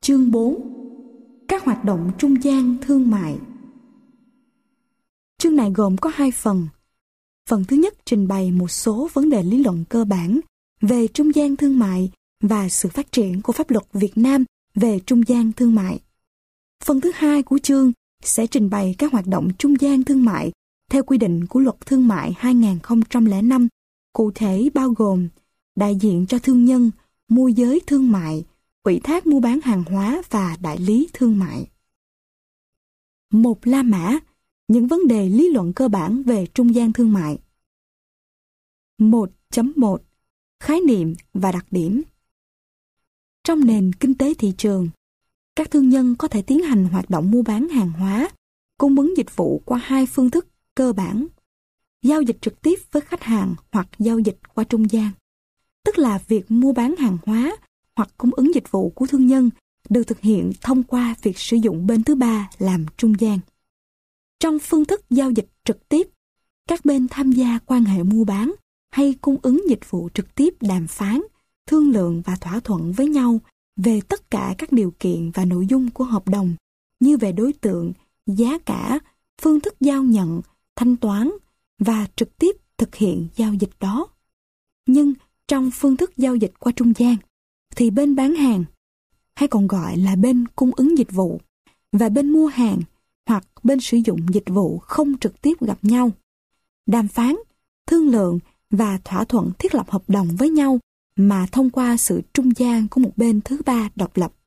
Chương 4. Các hoạt động trung gian thương mại. Chương này gồm có 2 phần. Phần thứ nhất trình bày một số vấn đề lý luận cơ bản về trung gian thương mại và sự phát triển của pháp luật Việt Nam về trung gian thương mại. Phần thứ hai của chương sẽ trình bày các hoạt động trung gian thương mại theo quy định của Luật Thương mại 2005, cụ thể bao gồm đại diện cho thương nhân, môi giới thương mại, ủy thác mua bán hàng hóa và đại lý thương mại. 1. La mã, những vấn đề lý luận cơ bản về trung gian thương mại. 1.1. Khái niệm và đặc điểm. Trong nền kinh tế thị trường, các thương nhân có thể tiến hành hoạt động mua bán hàng hóa, cung ứng dịch vụ qua 2 phương thức cơ bản: giao dịch trực tiếp với khách hàng hoặc giao dịch qua trung gian. Tức là việc mua bán hàng hóa hoặc cung ứng dịch vụ của thương nhân được thực hiện thông qua việc sử dụng bên thứ ba làm trung gian. Trong phương thức giao dịch trực tiếp, các bên tham gia quan hệ mua bán hay cung ứng dịch vụ trực tiếp đàm phán, thương lượng và thỏa thuận với nhau về tất cả các điều kiện và nội dung của hợp đồng, như về đối tượng, giá cả, phương thức giao nhận, thanh toán và trực tiếp thực hiện giao dịch đó. Nhưng trong phương thức giao dịch qua trung gian, thì bên bán hàng, hay còn gọi là bên cung ứng dịch vụ, và bên mua hàng hoặc bên sử dụng dịch vụ không trực tiếp gặp nhau, đàm phán, thương lượng và thỏa thuận thiết lập hợp đồng với nhau mà thông qua sự trung gian của một bên thứ ba độc lập.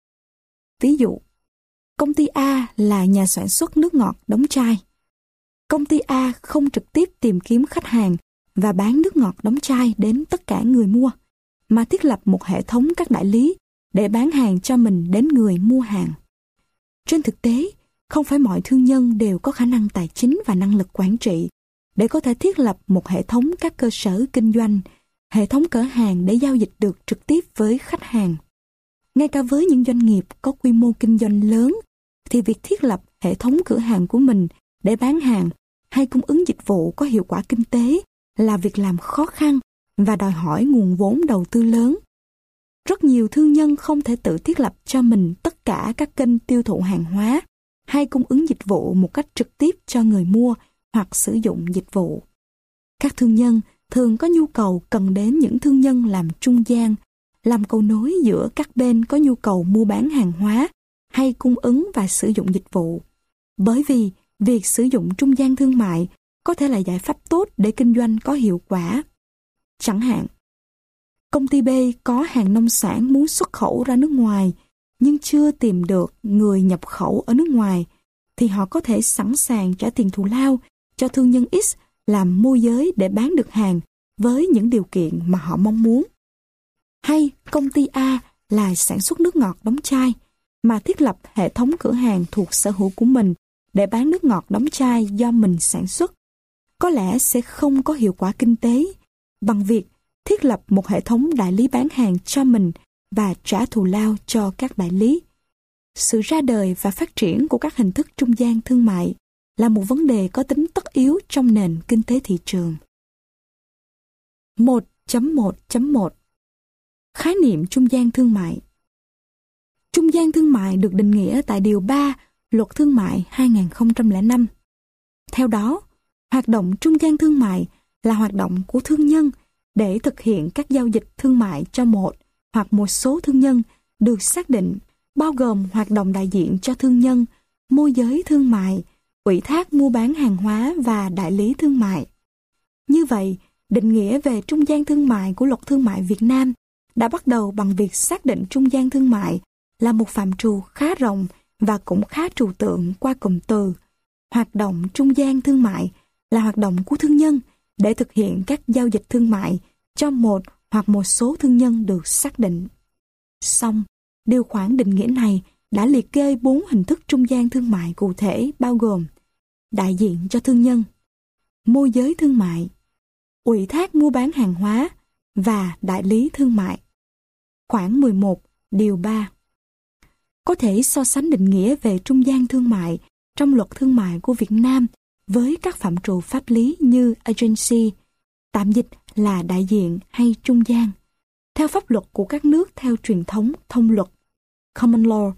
Ví dụ, công ty A là nhà sản xuất nước ngọt đóng chai. Công ty A không trực tiếp tìm kiếm khách hàng và bán nước ngọt đóng chai đến tất cả người mua, mà thiết lập một hệ thống các đại lý để bán hàng cho mình đến người mua hàng. Trên thực tế, không phải mọi thương nhân đều có khả năng tài chính và năng lực quản trị để có thể thiết lập một hệ thống các cơ sở kinh doanh, hệ thống cửa hàng để giao dịch được trực tiếp với khách hàng. Ngay cả với những doanh nghiệp có quy mô kinh doanh lớn, thì việc thiết lập hệ thống cửa hàng của mình để bán hàng hay cung ứng dịch vụ có hiệu quả kinh tế là việc làm khó khăn và đòi hỏi nguồn vốn đầu tư lớn. Rất nhiều thương nhân không thể tự thiết lập cho mình tất cả các kênh tiêu thụ hàng hóa hay cung ứng dịch vụ một cách trực tiếp cho người mua hoặc sử dụng dịch vụ. Các thương nhân thường có nhu cầu cần đến những thương nhân làm trung gian, làm cầu nối giữa các bên có nhu cầu mua bán hàng hóa hay cung ứng và sử dụng dịch vụ. Bởi vì việc sử dụng trung gian thương mại có thể là giải pháp tốt để kinh doanh có hiệu quả. Chẳng hạn, công ty B có hàng nông sản muốn xuất khẩu ra nước ngoài nhưng chưa tìm được người nhập khẩu ở nước ngoài, thì họ có thể sẵn sàng trả tiền thù lao cho thương nhân X làm môi giới để bán được hàng với những điều kiện mà họ mong muốn. Hay công ty A là sản xuất nước ngọt đóng chai mà thiết lập hệ thống cửa hàng thuộc sở hữu của mình để bán nước ngọt đóng chai do mình sản xuất, có lẽ sẽ không có hiệu quả kinh tế bằng việc thiết lập một hệ thống đại lý bán hàng cho mình và trả thù lao cho các đại lý. Sự ra đời và phát triển của các hình thức trung gian thương mại là một vấn đề có tính tất yếu trong nền kinh tế thị trường. 1.1.1 Khái niệm trung gian thương mại. Trung gian thương mại được định nghĩa tại Điều 3 Luật Thương mại 2005. Theo đó, hoạt động trung gian thương mại là hoạt động của thương nhân để thực hiện các giao dịch thương mại cho một hoặc một số thương nhân được xác định, bao gồm hoạt động đại diện cho thương nhân, môi giới thương mại, ủy thác mua bán hàng hóa và đại lý thương mại. Như vậy, định nghĩa về trung gian thương mại của Luật Thương mại Việt Nam đã bắt đầu bằng việc xác định trung gian thương mại là một phạm trù khá rộng và cũng khá trừu tượng qua cụm từ. Hoạt động trung gian thương mại là hoạt động của thương nhân để thực hiện các giao dịch thương mại cho một hoặc một số thương nhân được xác định. Song, điều khoản định nghĩa này đã liệt kê 4 hình thức trung gian thương mại cụ thể bao gồm đại diện cho thương nhân, môi giới thương mại, ủy thác mua bán hàng hóa và đại lý thương mại. Khoản 11, điều 3. Có thể so sánh định nghĩa về trung gian thương mại trong Luật Thương mại của Việt Nam với các phạm trù pháp lý như agency, tạm dịch là đại diện hay trung gian, theo pháp luật của các nước theo truyền thống thông luật, common law,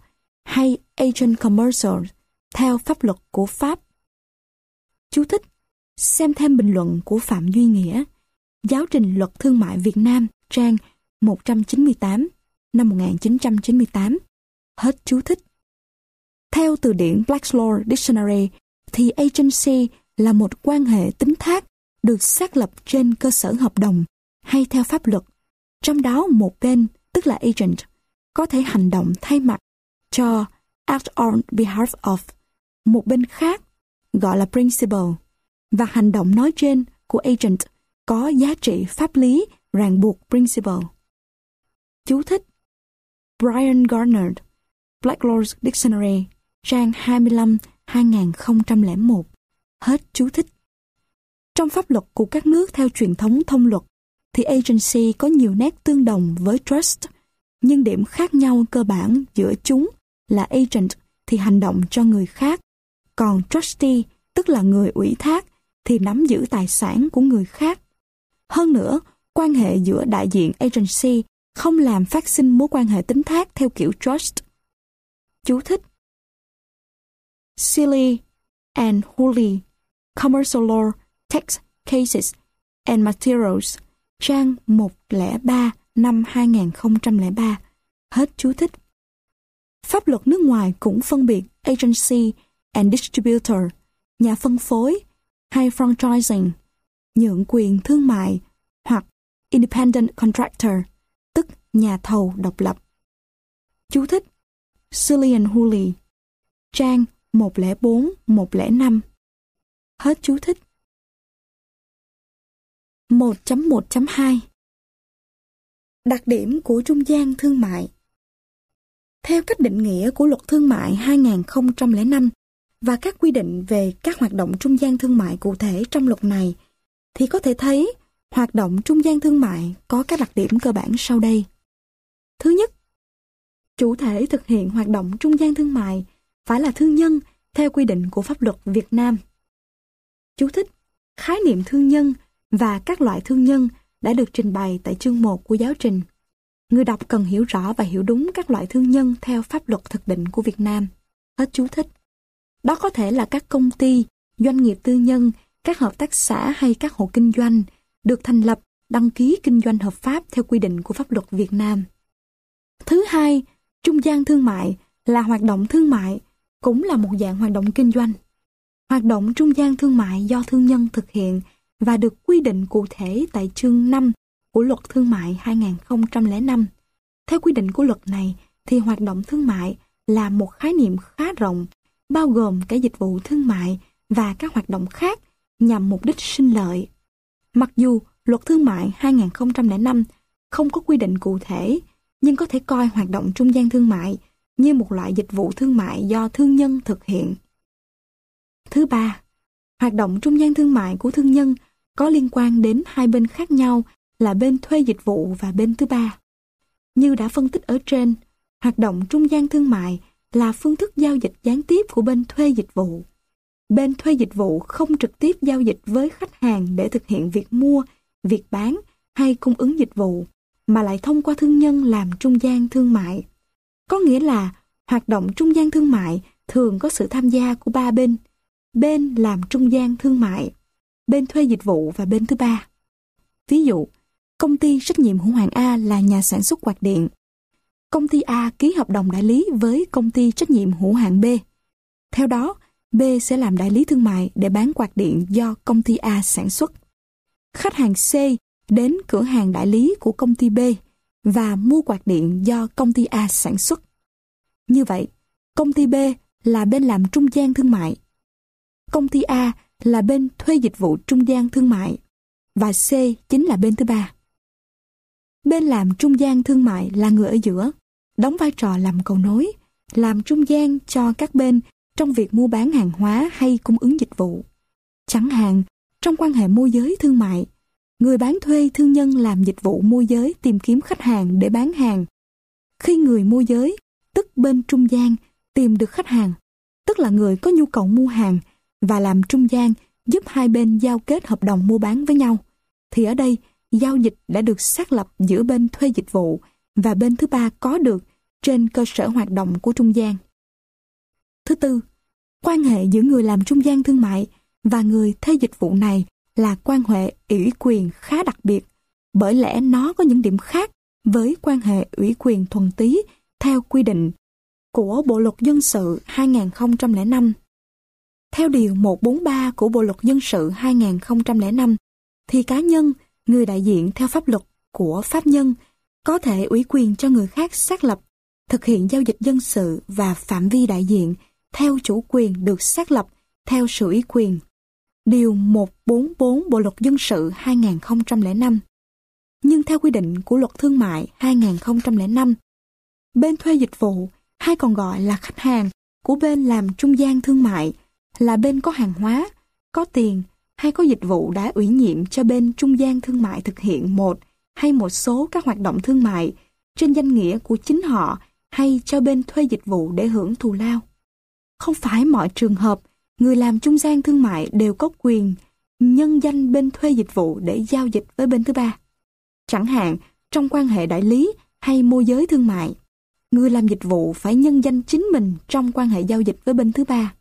hay agent commercial theo pháp luật của Pháp. Chú thích: xem thêm bình luận của Phạm Duy Nghĩa, Giáo trình Luật Thương mại Việt Nam, trang 198, năm 1998. Hết chú thích. Theo từ điển Black's Law Dictionary, thì agency là một quan hệ tín thác được xác lập trên cơ sở hợp đồng hay theo pháp luật. Trong đó một bên, tức là agent, có thể hành động thay mặt cho act on behalf of một bên khác, gọi là principal, và hành động nói trên của agent có giá trị pháp lý ràng buộc principal. Chú thích: Brian Gardner, Black Law Dictionary, trang 25, 2001. Hết chú thích. Trong pháp luật của các nước theo truyền thống thông luật, thì agency có nhiều nét tương đồng với trust, nhưng điểm khác nhau cơ bản giữa chúng là agent thì hành động cho người khác, còn trustee, tức là người ủy thác, thì nắm giữ tài sản của người khác. Hơn nữa, quan hệ giữa đại diện agency không làm phát sinh mối quan hệ tín thác theo kiểu trust. Chú thích: Seeley and Hooley, Commercial Law, Tax Cases and Materials, trang 103 năm 2003. Hết chú thích. Pháp luật nước ngoài cũng phân biệt agency and distributor, nhà phân phối, hay franchising, nhượng quyền thương mại, hoặc independent contractor, tức nhà thầu độc lập. Chú thích: Seeley and Hooley, trang 104-105. Hết chú thích. 1.1.2 Đặc điểm của trung gian thương mại. Theo cách định nghĩa của Luật Thương mại 2005 và các quy định về các hoạt động trung gian thương mại cụ thể trong luật này, thì có thể thấy hoạt động trung gian thương mại có các đặc điểm cơ bản sau đây. Thứ nhất, chủ thể thực hiện hoạt động trung gian thương mại phải là thương nhân theo quy định của pháp luật Việt Nam. Chú thích: khái niệm thương nhân và các loại thương nhân đã được trình bày tại chương 1 của giáo trình. Người đọc cần hiểu rõ và hiểu đúng các loại thương nhân theo pháp luật thực định của Việt Nam. Hết chú thích. Đó có thể là các công ty, doanh nghiệp tư nhân, các hợp tác xã hay các hộ kinh doanh được thành lập, đăng ký kinh doanh hợp pháp theo quy định của pháp luật Việt Nam. Thứ hai, trung gian thương mại là hoạt động thương mại, cũng là một dạng hoạt động kinh doanh. Hoạt động trung gian thương mại do thương nhân thực hiện và được quy định cụ thể tại chương 5 của Luật Thương mại 2005. Theo quy định của luật này, thì hoạt động thương mại là một khái niệm khá rộng, bao gồm cả dịch vụ thương mại và các hoạt động khác nhằm mục đích sinh lợi. Mặc dù Luật Thương mại 2005 không có quy định cụ thể, nhưng có thể coi hoạt động trung gian thương mại như một loại dịch vụ thương mại do thương nhân thực hiện. Thứ ba, hoạt động trung gian thương mại của thương nhân có liên quan đến hai bên khác nhau là bên thuê dịch vụ và bên thứ ba. Như đã phân tích ở trên, hoạt động trung gian thương mại là phương thức giao dịch gián tiếp của bên thuê dịch vụ. Bên thuê dịch vụ không trực tiếp giao dịch với khách hàng để thực hiện việc mua, việc bán hay cung ứng dịch vụ, mà lại thông qua thương nhân làm trung gian thương mại. Có nghĩa là hoạt động trung gian thương mại thường có sự tham gia của ba bên. Bên làm trung gian thương mại, bên thuê dịch vụ và bên thứ ba. Ví dụ, công ty trách nhiệm hữu hạn A là nhà sản xuất quạt điện. Công ty A ký hợp đồng đại lý với công ty trách nhiệm hữu hạn B. Theo đó, B sẽ làm đại lý thương mại để bán quạt điện do công ty A sản xuất. Khách hàng C đến cửa hàng đại lý của công ty B và mua quạt điện do công ty A sản xuất. Như vậy, công ty B là bên làm trung gian thương mại. Công ty A là bên thuê dịch vụ trung gian thương mại và C chính là bên thứ ba. Bên làm trung gian thương mại là người ở giữa, đóng vai trò làm cầu nối, làm trung gian cho các bên trong việc mua bán hàng hóa hay cung ứng dịch vụ. Chẳng hạn, trong quan hệ môi giới thương mại, người bán thuê thương nhân làm dịch vụ môi giới tìm kiếm khách hàng để bán hàng. Khi người môi giới, tức bên trung gian, tìm được khách hàng, tức là người có nhu cầu mua hàng, và làm trung gian giúp hai bên giao kết hợp đồng mua bán với nhau, thì ở đây giao dịch đã được xác lập giữa bên thuê dịch vụ và bên thứ ba có được trên cơ sở hoạt động của trung gian. Thứ tư, quan hệ giữa người làm trung gian thương mại và người thuê dịch vụ này là quan hệ ủy quyền khá đặc biệt, bởi lẽ nó có những điểm khác với quan hệ ủy quyền thuần túy theo quy định của Bộ luật dân sự 2005. Theo Điều 143 của Bộ luật dân sự 2005, thì cá nhân, người đại diện theo pháp luật của pháp nhân có thể ủy quyền cho người khác xác lập, thực hiện giao dịch dân sự và phạm vi đại diện theo chủ quyền được xác lập theo sự ủy quyền. Điều 144 Bộ luật dân sự 2005. Nhưng theo quy định của Luật Thương mại 2005, bên thuê dịch vụ, hay còn gọi là khách hàng của bên làm trung gian thương mại, là bên có hàng hóa, có tiền hay có dịch vụ đã ủy nhiệm cho bên trung gian thương mại thực hiện một hay một số các hoạt động thương mại trên danh nghĩa của chính họ hay cho bên thuê dịch vụ để hưởng thù lao. Không phải mọi trường hợp người làm trung gian thương mại đều có quyền nhân danh bên thuê dịch vụ để giao dịch với bên thứ ba. Chẳng hạn, trong quan hệ đại lý hay môi giới thương mại, người làm dịch vụ phải nhân danh chính mình trong quan hệ giao dịch với bên thứ ba.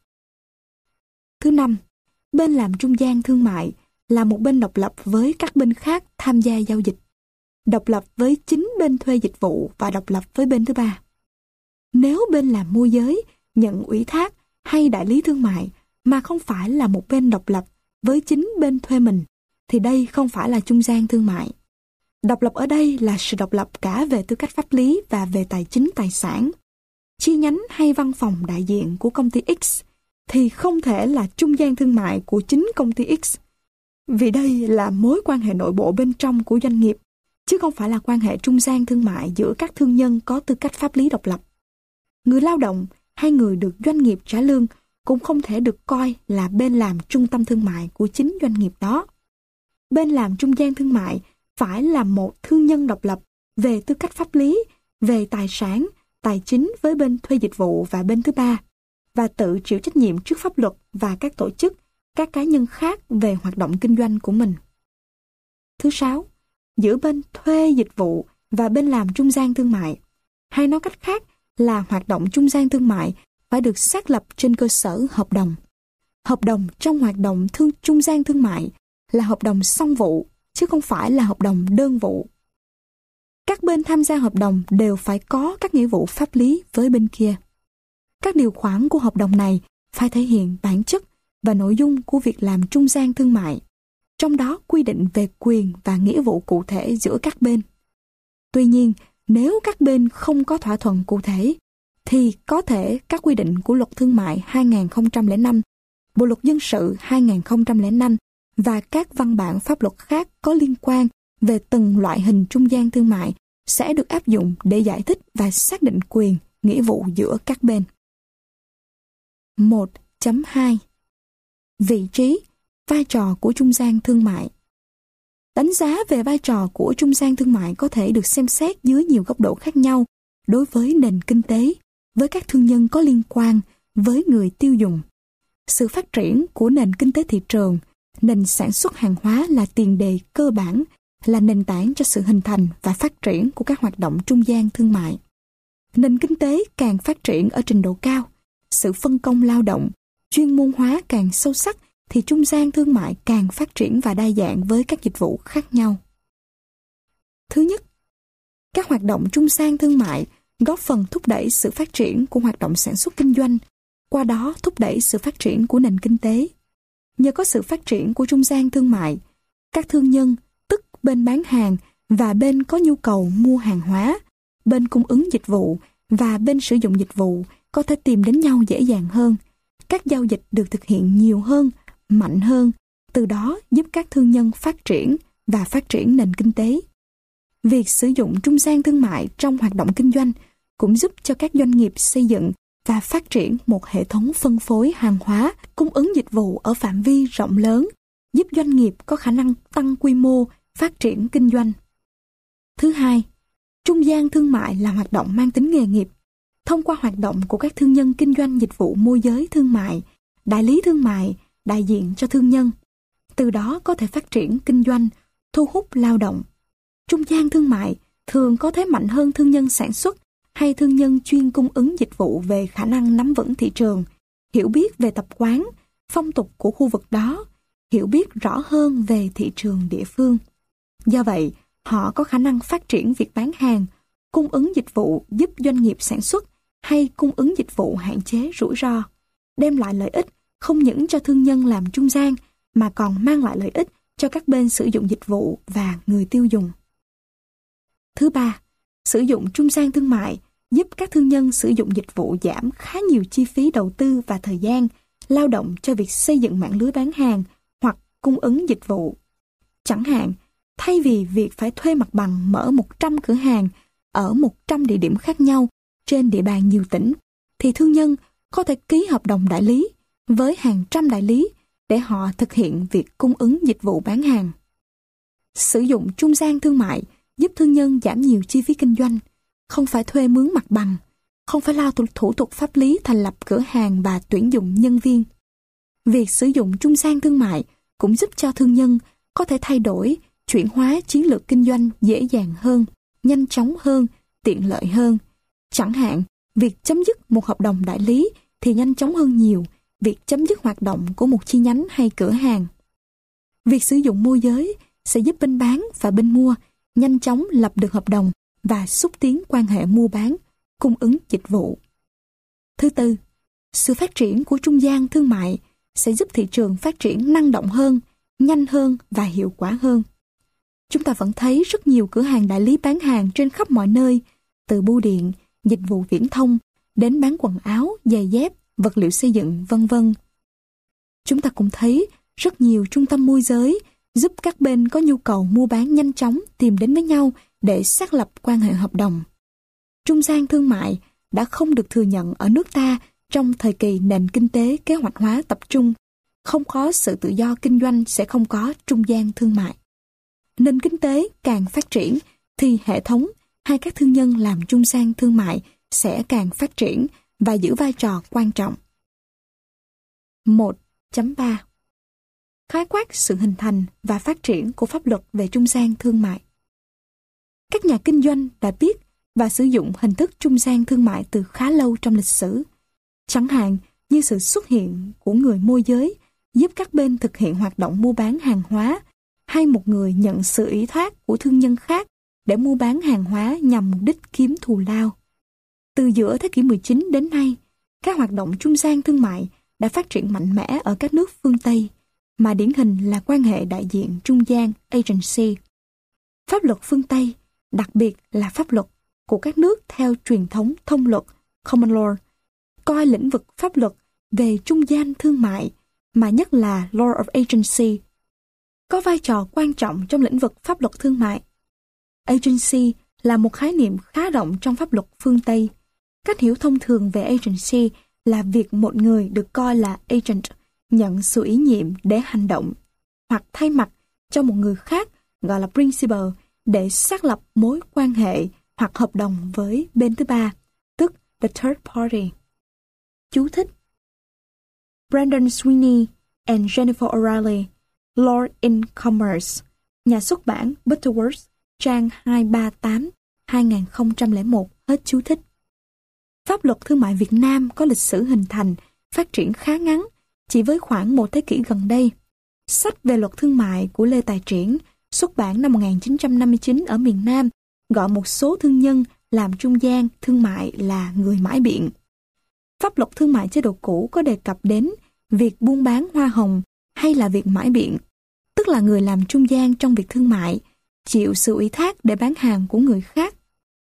Thứ năm, bên làm trung gian thương mại là một bên độc lập với các bên khác tham gia giao dịch, độc lập với chính bên thuê dịch vụ và độc lập với bên thứ ba. Nếu bên làm môi giới, nhận ủy thác hay đại lý thương mại mà không phải là một bên độc lập với chính bên thuê mình, thì đây không phải là trung gian thương mại. Độc lập ở đây là sự độc lập cả về tư cách pháp lý và về tài chính tài sản. Chi nhánh hay văn phòng đại diện của công ty X thì không thể là trung gian thương mại của chính công ty X, vì đây là mối quan hệ nội bộ bên trong của doanh nghiệp, chứ không phải là quan hệ trung gian thương mại giữa các thương nhân có tư cách pháp lý độc lập. Người lao động hay người được doanh nghiệp trả lương cũng không thể được coi là bên làm trung tâm thương mại của chính doanh nghiệp đó. Bên làm trung gian thương mại phải là một thương nhân độc lập về tư cách pháp lý, về tài sản, tài chính với bên thuê dịch vụ và bên thứ ba, và tự chịu trách nhiệm trước pháp luật và các tổ chức, các cá nhân khác về hoạt động kinh doanh của mình. Thứ sáu, giữa bên thuê dịch vụ và bên làm trung gian thương mại, hay nói cách khác là hoạt động trung gian thương mại phải được xác lập trên cơ sở hợp đồng. Hợp đồng trong hoạt động trung gian thương mại là hợp đồng song vụ, chứ không phải là hợp đồng đơn vụ. Các bên tham gia hợp đồng đều phải có các nghĩa vụ pháp lý với bên kia. Các điều khoản của hợp đồng này phải thể hiện bản chất và nội dung của việc làm trung gian thương mại, trong đó quy định về quyền và nghĩa vụ cụ thể giữa các bên. Tuy nhiên, nếu các bên không có thỏa thuận cụ thể, thì có thể các quy định của Luật Thương mại 2005, Bộ luật dân sự 2005 và các văn bản pháp luật khác có liên quan về từng loại hình trung gian thương mại sẽ được áp dụng để giải thích và xác định quyền, nghĩa vụ giữa các bên. 1.2 Vị trí, vai trò của trung gian thương mại. Đánh giá về vai trò của trung gian thương mại có thể được xem xét dưới nhiều góc độ khác nhau đối với nền kinh tế, với các thương nhân có liên quan, với người tiêu dùng. Sự phát triển của nền kinh tế thị trường, nền sản xuất hàng hóa là tiền đề cơ bản, là nền tảng cho sự hình thành và phát triển của các hoạt động trung gian thương mại. Nền kinh tế càng phát triển ở trình độ cao, sự phân công lao động, chuyên môn hóa càng sâu sắc, thì trung gian thương mại càng phát triển và đa dạng với các dịch vụ khác nhau. Thứ nhất, các hoạt động trung gian thương mại góp phần thúc đẩy sự phát triển của hoạt động sản xuất kinh doanh, qua đó thúc đẩy sự phát triển của nền kinh tế. Nhờ có sự phát triển của trung gian thương mại, các thương nhân, tức bên bán hàng và bên có nhu cầu mua hàng hóa, bên cung ứng dịch vụ và bên sử dụng dịch vụ có thể tìm đến nhau dễ dàng hơn. Các giao dịch được thực hiện nhiều hơn, mạnh hơn, từ đó giúp các thương nhân phát triển và phát triển nền kinh tế. Việc sử dụng trung gian thương mại trong hoạt động kinh doanh cũng giúp cho các doanh nghiệp xây dựng và phát triển một hệ thống phân phối hàng hóa, cung ứng dịch vụ ở phạm vi rộng lớn, giúp doanh nghiệp có khả năng tăng quy mô, phát triển kinh doanh. Thứ hai, trung gian thương mại là hoạt động mang tính nghề nghiệp. Thông qua hoạt động của các thương nhân kinh doanh dịch vụ môi giới thương mại, đại lý thương mại, đại diện cho thương nhân, từ đó có thể phát triển kinh doanh, thu hút lao động. Trung gian thương mại thường có thế mạnh hơn thương nhân sản xuất hay thương nhân chuyên cung ứng dịch vụ về khả năng nắm vững thị trường, hiểu biết về tập quán, phong tục của khu vực đó, hiểu biết rõ hơn về thị trường địa phương. Do vậy, họ có khả năng phát triển việc bán hàng, cung ứng dịch vụ giúp doanh nghiệp sản xuất hay cung ứng dịch vụ hạn chế rủi ro, đem lại lợi ích không những cho thương nhân làm trung gian mà còn mang lại lợi ích cho các bên sử dụng dịch vụ và người tiêu dùng. Thứ ba, sử dụng trung gian thương mại giúp các thương nhân sử dụng dịch vụ giảm khá nhiều chi phí đầu tư và thời gian, lao động cho việc xây dựng mạng lưới bán hàng hoặc cung ứng dịch vụ. Chẳng hạn, thay vì việc phải thuê mặt bằng mở 100 cửa hàng ở 100 địa điểm khác nhau trên địa bàn nhiều tỉnh, thì thương nhân có thể ký hợp đồng đại lý với hàng trăm đại lý để họ thực hiện việc cung ứng dịch vụ bán hàng. Sử dụng trung gian thương mại giúp thương nhân giảm nhiều chi phí kinh doanh, không phải thuê mướn mặt bằng, không phải lo thủ tục pháp lý thành lập cửa hàng và tuyển dụng nhân viên. Việc sử dụng trung gian thương mại cũng giúp cho thương nhân có thể thay đổi, chuyển hóa chiến lược kinh doanh dễ dàng hơn, nhanh chóng hơn, tiện lợi hơn. Chẳng hạn, việc chấm dứt một hợp đồng đại lý thì nhanh chóng hơn nhiều việc chấm dứt hoạt động của một chi nhánh hay cửa hàng. Việc sử dụng môi giới sẽ giúp bên bán và bên mua nhanh chóng lập được hợp đồng và xúc tiến quan hệ mua bán, cung ứng dịch vụ. Thứ tư, sự phát triển của trung gian thương mại sẽ giúp thị trường phát triển năng động hơn, nhanh hơn và hiệu quả hơn. Chúng ta vẫn thấy rất nhiều cửa hàng đại lý bán hàng trên khắp mọi nơi, từ bưu điện, dịch vụ viễn thông, đến bán quần áo, giày dép, vật liệu xây dựng, vân vân. Chúng ta cũng thấy rất nhiều trung tâm môi giới giúp các bên có nhu cầu mua bán nhanh chóng tìm đến với nhau để xác lập quan hệ hợp đồng. Trung gian thương mại đã không được thừa nhận ở nước ta trong thời kỳ nền kinh tế kế hoạch hóa tập trung. Không có sự tự do kinh doanh sẽ không có trung gian thương mại. Nền kinh tế càng phát triển thì hệ thống hay các thương nhân làm trung gian thương mại sẽ càng phát triển và giữ vai trò quan trọng. 1.3 Khái quát sự hình thành và phát triển của pháp luật về trung gian thương mại. Các nhà kinh doanh đã biết và sử dụng hình thức trung gian thương mại từ khá lâu trong lịch sử. Chẳng hạn như sự xuất hiện của người môi giới giúp các bên thực hiện hoạt động mua bán hàng hóa, hay một người nhận sự ủy thác của thương nhân khác để mua bán hàng hóa nhằm mục đích kiếm thù lao. Từ giữa thế kỷ 19 đến nay, các hoạt động trung gian thương mại đã phát triển mạnh mẽ ở các nước phương Tây, mà điển hình là quan hệ đại diện trung gian agency. Pháp luật phương Tây, đặc biệt là pháp luật của các nước theo truyền thống thông luật common law, coi lĩnh vực pháp luật về trung gian thương mại, mà nhất là law of agency, có vai trò quan trọng trong lĩnh vực pháp luật thương mại. Agency là một khái niệm khá rộng trong pháp luật phương Tây. Cách hiểu thông thường về agency là việc một người được coi là agent nhận sự ủy nhiệm để hành động, hoặc thay mặt cho một người khác gọi là principal để xác lập mối quan hệ hoặc hợp đồng với bên thứ ba, tức the third party. Chú thích: Brandon Sweeney and Jennifer O'Reilly, Law in Commerce, nhà xuất bản Butterworth, trang 238, 2001, hết chú thích. Pháp luật thương mại Việt Nam có lịch sử hình thành, phát triển khá ngắn, chỉ với khoảng một thế kỷ gần đây. Sách về luật thương mại của Lê Tài Triển, xuất bản năm 1959 ở miền Nam, gọi một số thương nhân làm trung gian thương mại là người mãi biện. Pháp luật thương mại chế độ cũ có đề cập đến việc buôn bán hoa hồng hay là việc mãi biện, tức là người làm trung gian trong việc thương mại, chịu sự ủy thác để bán hàng của người khác.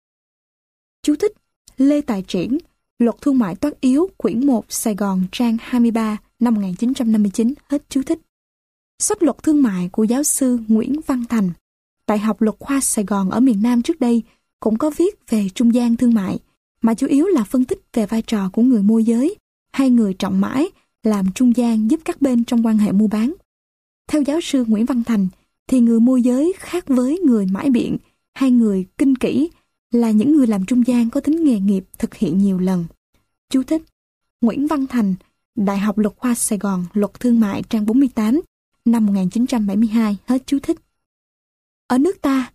Chú thích: Lê Tài Triển, Luật Thương mại toát yếu, quyển 1, Sài Gòn, trang 23, năm 1959, hết chú thích. Sách luật thương mại của giáo sư Nguyễn Văn Thành, Đại học Luật khoa Sài Gòn ở miền Nam trước đây, cũng có viết về trung gian thương mại, mà chủ yếu là phân tích về vai trò của người môi giới hay người trọng mãi làm trung gian giúp các bên trong quan hệ mua bán. Theo giáo sư Nguyễn Văn Thành, thì người môi giới khác với người mãi biện hay người kinh kỹ là những người làm trung gian có tính nghề nghiệp thực hiện nhiều lần. Chú thích: Nguyễn Văn Thành, Đại học Luật khoa Sài Gòn, Luật Thương mại, trang 48, năm 1972, hết chú thích. Ở nước ta,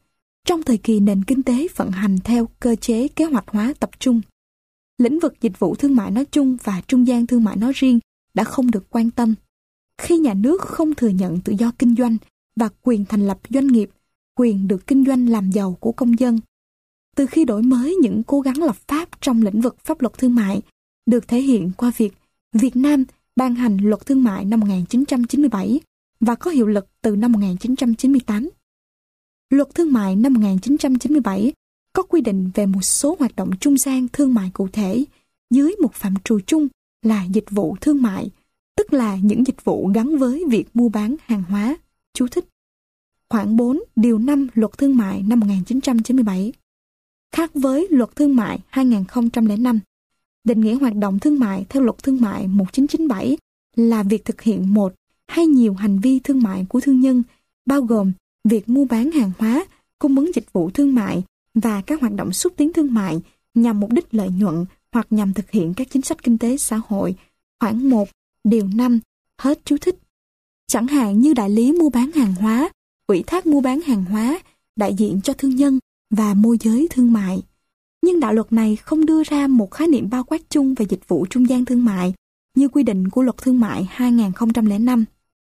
Trong thời kỳ nền kinh tế vận hành theo cơ chế kế hoạch hóa tập trung, lĩnh vực dịch vụ thương mại nói chung và trung gian thương mại nói riêng đã không được quan tâm. Khi nhà nước không thừa nhận tự do kinh doanh và quyền thành lập doanh nghiệp, quyền được kinh doanh làm giàu của công dân. Từ khi đổi mới, những cố gắng lập pháp trong lĩnh vực pháp luật thương mại được thể hiện qua việc Việt Nam ban hành luật thương mại năm 1997 và có hiệu lực từ năm 1998. Luật thương mại năm 1997 có quy định về một số hoạt động trung gian thương mại cụ thể dưới một phạm trù chung là dịch vụ thương mại, tức là những dịch vụ gắn với việc mua bán hàng hóa. Chú thích. Khoản 4, điều 5 Luật Thương mại năm 1997. Khác với Luật Thương mại 2005, định nghĩa hoạt động thương mại theo Luật Thương mại 1997 là việc thực hiện một hay nhiều hành vi thương mại của thương nhân, bao gồm việc mua bán hàng hóa, cung ứng dịch vụ thương mại và các hoạt động xúc tiến thương mại nhằm mục đích lợi nhuận hoặc nhằm thực hiện các chính sách kinh tế xã hội. Khoản 1, điều 5, hết chú thích. Chẳng hạn như đại lý mua bán hàng hóa, ủy thác mua bán hàng hóa, đại diện cho thương nhân và môi giới thương mại. Nhưng đạo luật này không đưa ra một khái niệm bao quát chung về dịch vụ trung gian thương mại như quy định của Luật Thương mại 2005.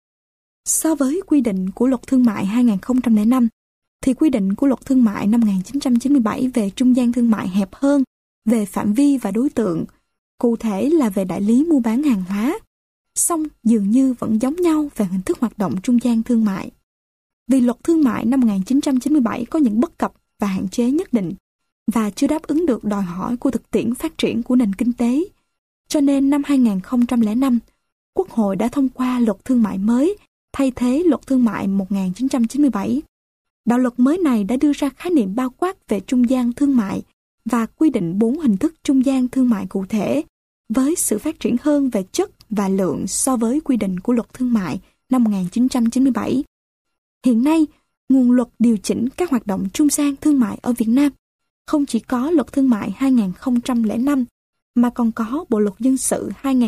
So với quy định của Luật Thương mại 2005, thì quy định của Luật Thương mại năm 1997 về trung gian thương mại hẹp hơn về phạm vi và đối tượng, cụ thể là về đại lý mua bán hàng hóa, song dường như vẫn giống nhau về hình thức hoạt động trung gian thương mại. Vì Luật Thương mại năm 1997 có những bất cập và hạn chế nhất định và chưa đáp ứng được đòi hỏi của thực tiễn phát triển của nền kinh tế, cho nên năm 2005, Quốc hội đã thông qua Luật Thương mại mới thay thế Luật Thương mại 1997. Đạo luật mới này đã đưa ra khái niệm bao quát về trung gian thương mại và quy định 4 hình thức trung gian thương mại cụ thể, với sự phát triển hơn về chất và lượng so với quy định của Luật Thương mại năm 1997. Hiện nay, nguồn luật điều chỉnh các hoạt động trung gian thương mại ở Việt Nam không chỉ có Luật Thương mại 2005 mà còn có Bộ Luật Dân sự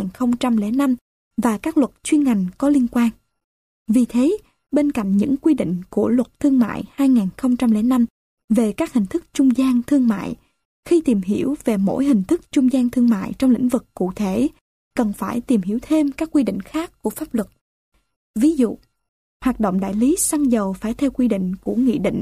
2005 và các luật chuyên ngành có liên quan. Vì thế, bên cạnh những quy định của Luật Thương mại 2005 về các hình thức trung gian thương mại, khi tìm hiểu về mỗi hình thức trung gian thương mại trong lĩnh vực cụ thể, cần phải tìm hiểu thêm các quy định khác của pháp luật. Ví dụ, hoạt động đại lý xăng dầu phải theo quy định của Nghị định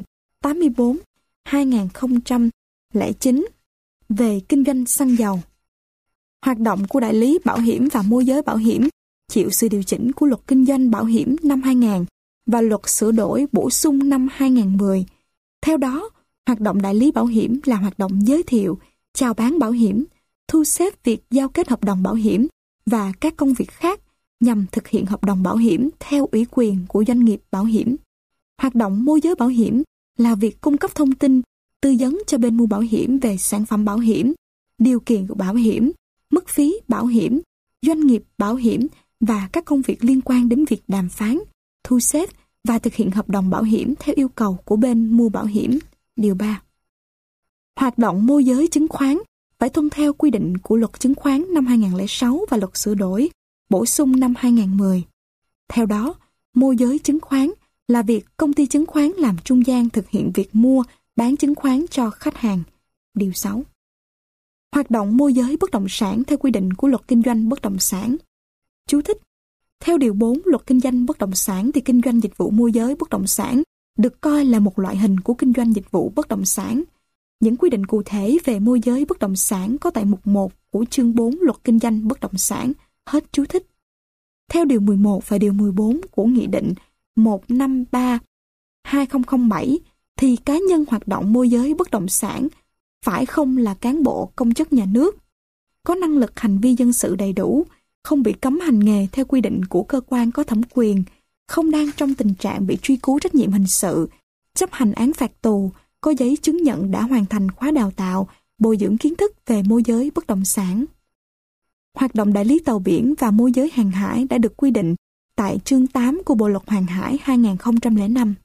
84/2009 về kinh doanh xăng dầu. Hoạt động của đại lý bảo hiểm và môi giới bảo hiểm chịu sự điều chỉnh của Luật Kinh doanh Bảo hiểm năm 2000 và Luật sửa đổi bổ sung năm 2010. Theo đó, hoạt động đại lý bảo hiểm là hoạt động giới thiệu, chào bán bảo hiểm, thu xếp việc giao kết hợp đồng bảo hiểm và các công việc khác nhằm thực hiện hợp đồng bảo hiểm theo ủy quyền của doanh nghiệp bảo hiểm. Hoạt động môi giới bảo hiểm là việc cung cấp thông tin, tư vấn cho bên mua bảo hiểm về sản phẩm bảo hiểm, điều kiện của bảo hiểm, mức phí bảo hiểm, doanh nghiệp bảo hiểm và các công việc liên quan đến việc đàm phán, thu xếp và thực hiện hợp đồng bảo hiểm theo yêu cầu của bên mua bảo hiểm. Điều 3. Hoạt động môi giới chứng khoán phải tuân theo quy định của Luật Chứng khoán năm 2006 và Luật sửa đổi, bổ sung năm 2010. Theo đó, môi giới chứng khoán là việc công ty chứng khoán làm trung gian thực hiện việc mua, bán chứng khoán cho khách hàng. Điều 6. Hoạt động môi giới bất động sản theo quy định của Luật Kinh doanh Bất động sản. Chú thích. Theo Điều 4 Luật Kinh doanh Bất động sản thì kinh doanh dịch vụ môi giới bất động sản được coi là một loại hình của kinh doanh dịch vụ bất động sản. Những quy định cụ thể về môi giới bất động sản có tại mục 1 của chương 4 Luật Kinh doanh Bất động sản. Hết chú thích. Theo Điều 11 và Điều 14 của Nghị định 153/2007 thì cá nhân hoạt động môi giới bất động sản phải không là cán bộ công chức nhà nước, có năng lực hành vi dân sự đầy đủ, không bị cấm hành nghề theo quy định của cơ quan có thẩm quyền, không đang trong tình trạng bị truy cứu trách nhiệm hình sự, chấp hành án phạt tù, có giấy chứng nhận đã hoàn thành khóa đào tạo, bồi dưỡng kiến thức về môi giới bất động sản. Hoạt động đại lý tàu biển và môi giới hàng hải đã được quy định tại chương 8 của Bộ Luật Hàng hải 2005.